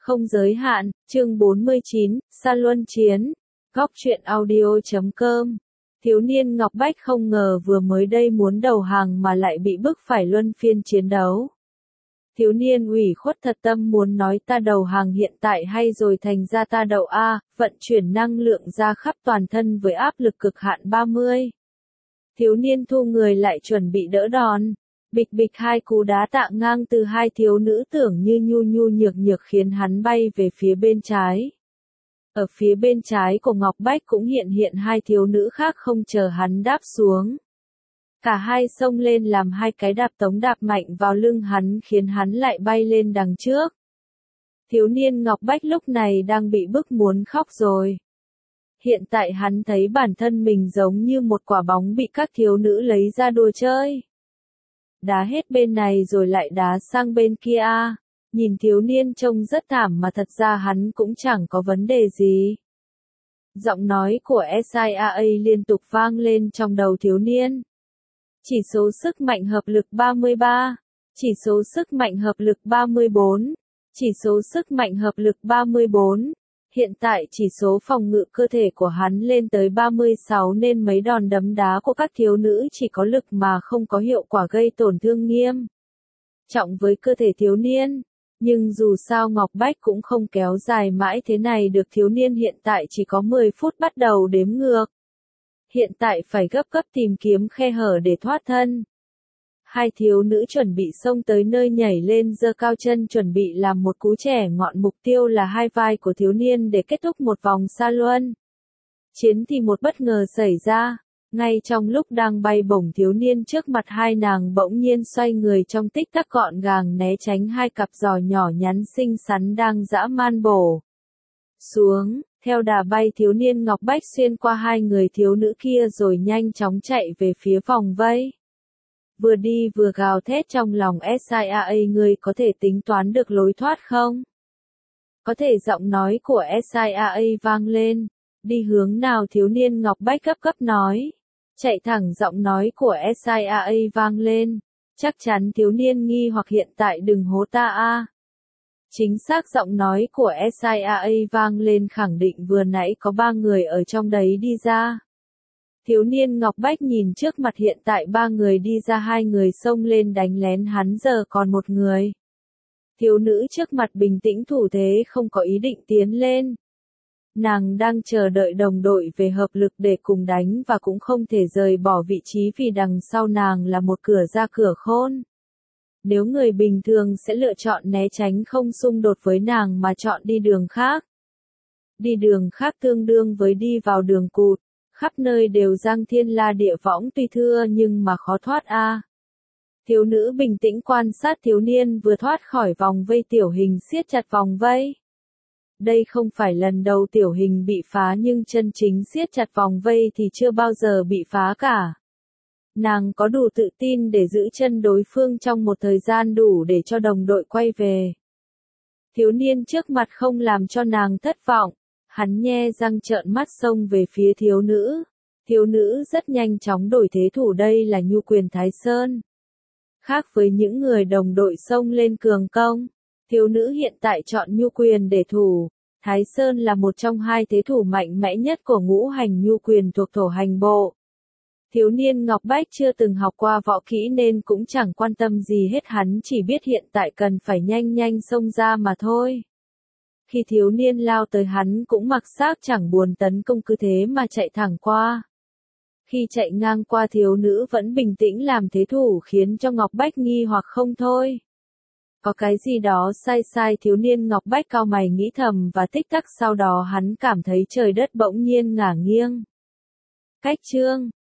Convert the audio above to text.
không giới hạn, chương 49, Sa Luân Chiến, Góc truyện audio.com. Thiếu niên Ngọc Bách không ngờ vừa mới đây muốn đầu hàng mà lại bị bức phải luân phiên chiến đấu. Thiếu niên ủy khuất thật tâm muốn nói ta đầu hàng hiện tại hay rồi thành ra ta đậu A, vận chuyển năng lượng ra khắp toàn thân với áp lực cực hạn 30. Thiếu niên thu người lại chuẩn bị đỡ đòn. Bịch bịch hai cú đá tạ ngang từ hai thiếu nữ tưởng như nhu nhu nhược nhược khiến hắn bay về phía bên trái. Ở phía bên trái của Ngọc Bách cũng hiện hai thiếu nữ khác không chờ hắn đáp xuống. Cả hai xông lên làm hai cái đạp tống đạp mạnh vào lưng hắn khiến hắn lại bay lên đằng trước. Thiếu niên Ngọc Bách lúc này đang bị bức muốn khóc rồi. Hiện tại hắn thấy bản thân mình giống như một quả bóng bị các thiếu nữ lấy ra đùa chơi. Đá hết bên này rồi lại đá sang bên kia. Nhìn thiếu niên trông rất thảm mà thật ra hắn cũng chẳng có vấn đề gì. Giọng nói của SIAA liên tục vang lên trong đầu thiếu niên. Chỉ số sức mạnh hợp lực 33. Chỉ số sức mạnh hợp lực 34. Chỉ số sức mạnh hợp lực 34. Hiện tại chỉ số phòng ngự cơ thể của hắn lên tới 36 nên mấy đòn đấm đá của các thiếu nữ chỉ có lực mà không có hiệu quả gây tổn thương nghiêm trọng với cơ thể thiếu niên. Nhưng dù sao Ngọc Bách cũng không kéo dài mãi thế này được, thiếu niên hiện tại chỉ có 10 phút bắt đầu đếm ngược. Hiện tại phải gấp tìm kiếm khe hở để thoát thân. Hai thiếu nữ chuẩn bị xông tới nơi nhảy lên giơ cao chân chuẩn bị làm một cú chẻ ngọn, mục tiêu là hai vai của thiếu niên để kết thúc một vòng sa luân chiến thì một bất ngờ xảy ra. Ngay trong lúc đang bay bổng, thiếu niên trước mặt hai nàng bỗng nhiên xoay người trong tích tắc gọn gàng né tránh hai cặp giò nhỏ nhắn xinh xắn đang dã man bổ xuống. Theo đà bay, thiếu niên Ngọc Bách xuyên qua hai người thiếu nữ kia rồi nhanh chóng chạy về phía vòng vây. Vừa đi vừa gào thét trong lòng SIAA, ngươi có thể tính toán được lối thoát không? Có thể. Giọng nói của SIAA vang lên. Đi hướng nào? Thiếu niên Ngọc Bách gấp nói. Chạy thẳng. Giọng nói của SIAA vang lên. Chắc chắn? Thiếu niên nghi hoặc. Hiện tại đừng hố ta a. Chính xác. Giọng nói của SIAA vang lên khẳng định vừa nãy có 3 người ở trong đấy đi ra. Thiếu niên Ngọc Bách nhìn trước mặt, hiện tại 3 người đi ra, 2 người xông lên đánh lén hắn, giờ còn 1 người. Thiếu nữ trước mặt bình tĩnh thủ thế không có ý định tiến lên. Nàng đang chờ đợi đồng đội về hợp lực để cùng đánh và cũng không thể rời bỏ vị trí vì đằng sau nàng là một cửa ra cửa khôn. Nếu người bình thường sẽ lựa chọn né tránh không xung đột với nàng mà chọn đi đường khác. Đi đường khác tương đương với đi vào đường cụt. Khắp nơi đều giang thiên la địa võng, tuy thưa nhưng mà khó thoát a. Thiếu nữ bình tĩnh quan sát thiếu niên vừa thoát khỏi vòng vây. Tiểu hình siết chặt vòng vây. Đây không phải lần đầu tiểu hình bị phá, nhưng chân chính siết chặt vòng vây thì chưa bao giờ bị phá cả. Nàng có đủ tự tin để giữ chân đối phương trong một thời gian đủ để cho đồng đội quay về. Thiếu niên trước mặt không làm cho nàng thất vọng. Hắn nhe răng trợn mắt xông về phía thiếu nữ. Thiếu nữ rất nhanh chóng đổi thế thủ, đây là Nhu Quyền Thái Sơn. Khác với những người đồng đội xông lên cường công, thiếu nữ hiện tại chọn Nhu Quyền để thủ. Thái Sơn là một trong 2 thế thủ mạnh mẽ nhất của ngũ hành Nhu Quyền thuộc thổ hành bộ. Thiếu niên Ngọc Bách chưa từng học qua võ kỹ nên cũng chẳng quan tâm gì hết, hắn chỉ biết hiện tại cần phải nhanh xông ra mà thôi. Khi thiếu niên lao tới hắn cũng mặc xác chẳng buồn tấn công, cứ thế mà chạy thẳng qua. Khi chạy ngang qua, thiếu nữ vẫn bình tĩnh làm thế thủ khiến cho Ngọc Bách nghi hoặc không thôi. Có cái gì đó sai, thiếu niên Ngọc Bách cau mày nghĩ thầm và tích tắc sau đó hắn cảm thấy trời đất bỗng nhiên ngả nghiêng. Cách chương